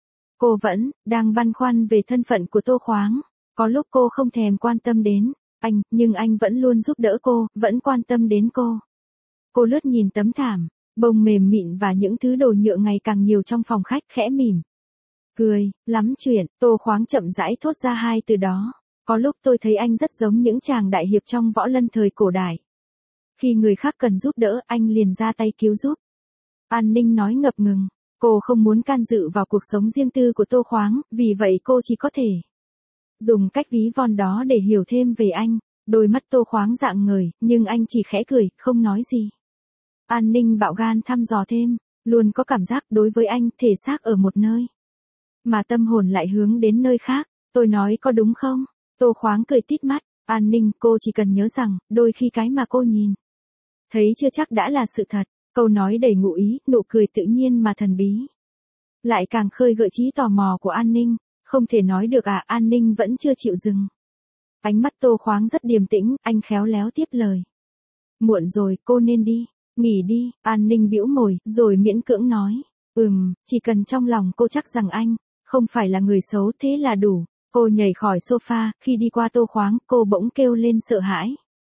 Cô vẫn đang băn khoăn về thân phận của Tô Khoáng. Có lúc cô không thèm quan tâm đến anh, nhưng anh vẫn luôn giúp đỡ cô, vẫn quan tâm đến cô. Cô lướt nhìn tấm thảm, bông mềm mịn và những thứ đồ nhựa ngày càng nhiều trong phòng khách, khẽ mỉm cười. Lắm chuyện. Tô Khoáng chậm rãi thốt ra hai từ đó. Có lúc tôi thấy anh rất giống những chàng đại hiệp trong võ lân thời cổ đại. Khi người khác cần giúp đỡ, anh liền ra tay cứu giúp. An Ninh nói ngập ngừng. Cô không muốn can dự vào cuộc sống riêng tư của Tô Khoáng, vì vậy cô chỉ có thể dùng cách ví von đó để hiểu thêm về anh. Đôi mắt Tô Khoáng rạng ngời, nhưng anh chỉ khẽ cười, không nói gì. An Ninh bạo gan thăm dò thêm, luôn có cảm giác đối với anh, thể xác ở một nơi, mà tâm hồn lại hướng đến nơi khác. Tôi nói có đúng không? Tô Khoáng cười tít mắt. An Ninh, cô chỉ cần nhớ rằng, đôi khi cái mà cô nhìn thấy chưa chắc đã là sự thật. Câu nói đầy ngụ ý, nụ cười tự nhiên mà thần bí. Lại càng khơi gợi trí tò mò của An Ninh. Không thể nói được à? An Ninh vẫn chưa chịu dừng. Ánh mắt Tô Khoáng rất điềm tĩnh, anh khéo léo tiếp lời. Muộn rồi, cô nên đi. Nghỉ đi. An Ninh bĩu môi, rồi miễn cưỡng nói. Ừm, chỉ cần trong lòng cô chắc rằng anh không phải là người xấu, thế là đủ. Cô nhảy khỏi sofa, khi đi qua Tô Khoáng, cô bỗng kêu lên sợ hãi.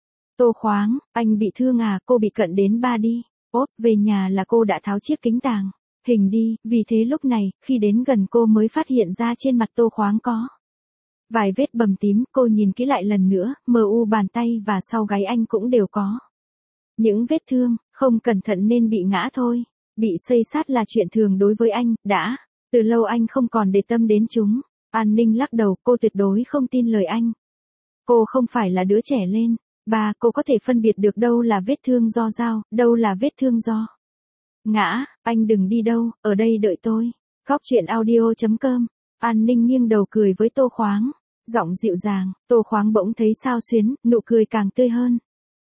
Tô Khoáng, anh bị thương à? Cô bị cận đến ba đi. Ốp, về nhà là cô đã tháo chiếc kính tàng hình đi, vì thế lúc này, khi đến gần cô mới phát hiện ra trên mặt Tô Khoáng có Vài vết bầm tím, cô nhìn kỹ lại lần nữa, mờ u bàn tay và sau gáy anh cũng đều có. Những vết thương, không cẩn thận nên bị ngã thôi. Bị xây xát là chuyện thường đối với anh, đã. Từ lâu anh không còn để tâm đến chúng. An Ninh lắc đầu, cô tuyệt đối không tin lời anh. Cô không phải là đứa trẻ lên. Bà, cô có thể phân biệt được đâu là vết thương do dao, đâu là vết thương do ngã. Anh đừng đi đâu, ở đây đợi tôi. Góc chuyện audio chấm com. An Ninh nghiêng đầu cười với Tô Khoáng. Giọng dịu dàng, Tô Khoáng bỗng thấy xao xuyến, nụ cười càng tươi hơn.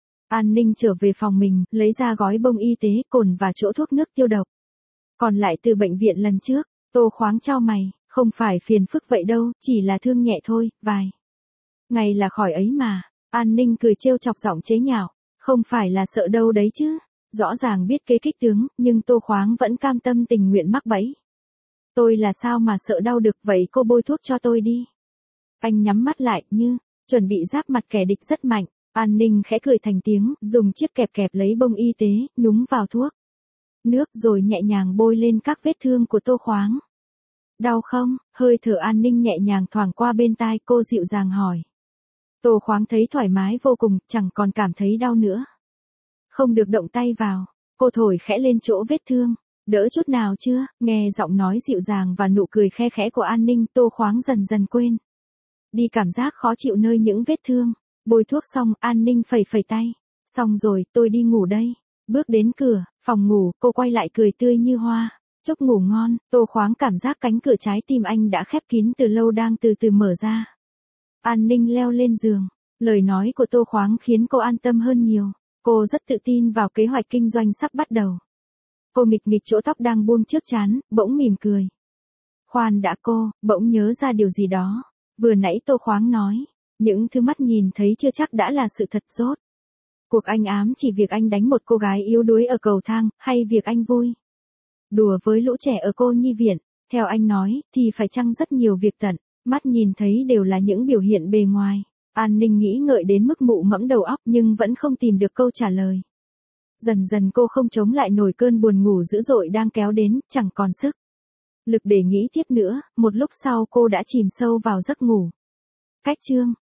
An Ninh trở về phòng mình, lấy ra gói bông y tế, cồn và chỗ thuốc nước tiêu độc. Còn lại từ bệnh viện lần trước. Tô Khoáng chau mày, không phải phiền phức vậy đâu, chỉ là thương nhẹ thôi, vài ngày là khỏi ấy mà. An Ninh cười trêu chọc giọng chế nhạo, không phải là sợ đâu đấy chứ. Rõ ràng biết kế kích tướng, nhưng Tô Khoáng vẫn cam tâm tình nguyện mắc bẫy. Tôi là sao mà sợ đau được, vậy cô bôi thuốc cho tôi đi. Anh nhắm mắt lại, như chuẩn bị giáp mặt kẻ địch rất mạnh. An Ninh khẽ cười thành tiếng, dùng chiếc kẹp kẹp lấy bông y tế, nhúng vào thuốc nước rồi nhẹ nhàng bôi lên các vết thương của Tô Khoáng. Đau không? Hơi thở An Ninh nhẹ nhàng thoảng qua bên tai, cô dịu dàng hỏi. Tô Khoáng thấy thoải mái vô cùng, chẳng còn cảm thấy đau nữa. Không được động tay vào. Cô thổi khẽ lên chỗ vết thương. Đỡ chút nào chưa? Nghe giọng nói dịu dàng và nụ cười khe khẽ của An Ninh, Tô Khoáng dần dần quên đi cảm giác khó chịu nơi những vết thương. Bôi thuốc xong, An Ninh phẩy phẩy tay. Xong rồi, tôi đi ngủ đây. Bước đến cửa, phòng ngủ, cô quay lại cười tươi như hoa. Chúc ngủ ngon. Tô Khoáng cảm giác cánh cửa trái tim anh đã khép kín từ lâu đang từ từ mở ra. An Ninh leo lên giường. Lời nói của Tô Khoáng khiến cô an tâm hơn nhiều. Cô rất tự tin vào kế hoạch kinh doanh sắp bắt đầu. Cô nghịch nghịch chỗ tóc đang buông trước trán, bỗng mỉm cười. Khoan đã, cô bỗng nhớ ra điều gì đó. Vừa nãy Tô Khoáng nói, những thứ mắt nhìn thấy chưa chắc đã là sự thật. Rốt cuộc anh ám chỉ việc anh đánh một cô gái yếu đuối ở cầu thang, hay việc anh vui đùa với lũ trẻ ở cô nhi viện. Theo anh nói, thì phải chăng rất nhiều việc tận mắt nhìn thấy đều là những biểu hiện bề ngoài. An Ninh nghĩ ngợi đến mức mụ mẫm đầu óc nhưng vẫn không tìm được câu trả lời. Dần dần cô không chống lại nổi cơn buồn ngủ dữ dội đang kéo đến, chẳng còn sức lực để nghĩ tiếp nữa. Một lúc sau cô đã chìm sâu vào giấc ngủ. Cách chương